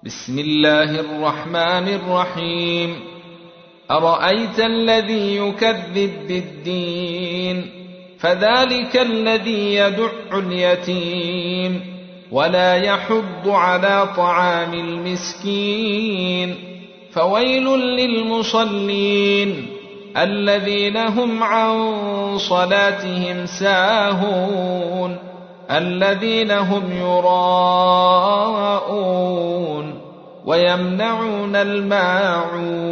بسم الله الرحمن الرحيم. أرأيت الذي يكذب بالدين فذلك الذي يدع اليتيم ولا يحض على طعام المسكين فويل للمصلين الذين هم عن صلاتهم ساهون الذين هم يراءون ويمنعون الماعون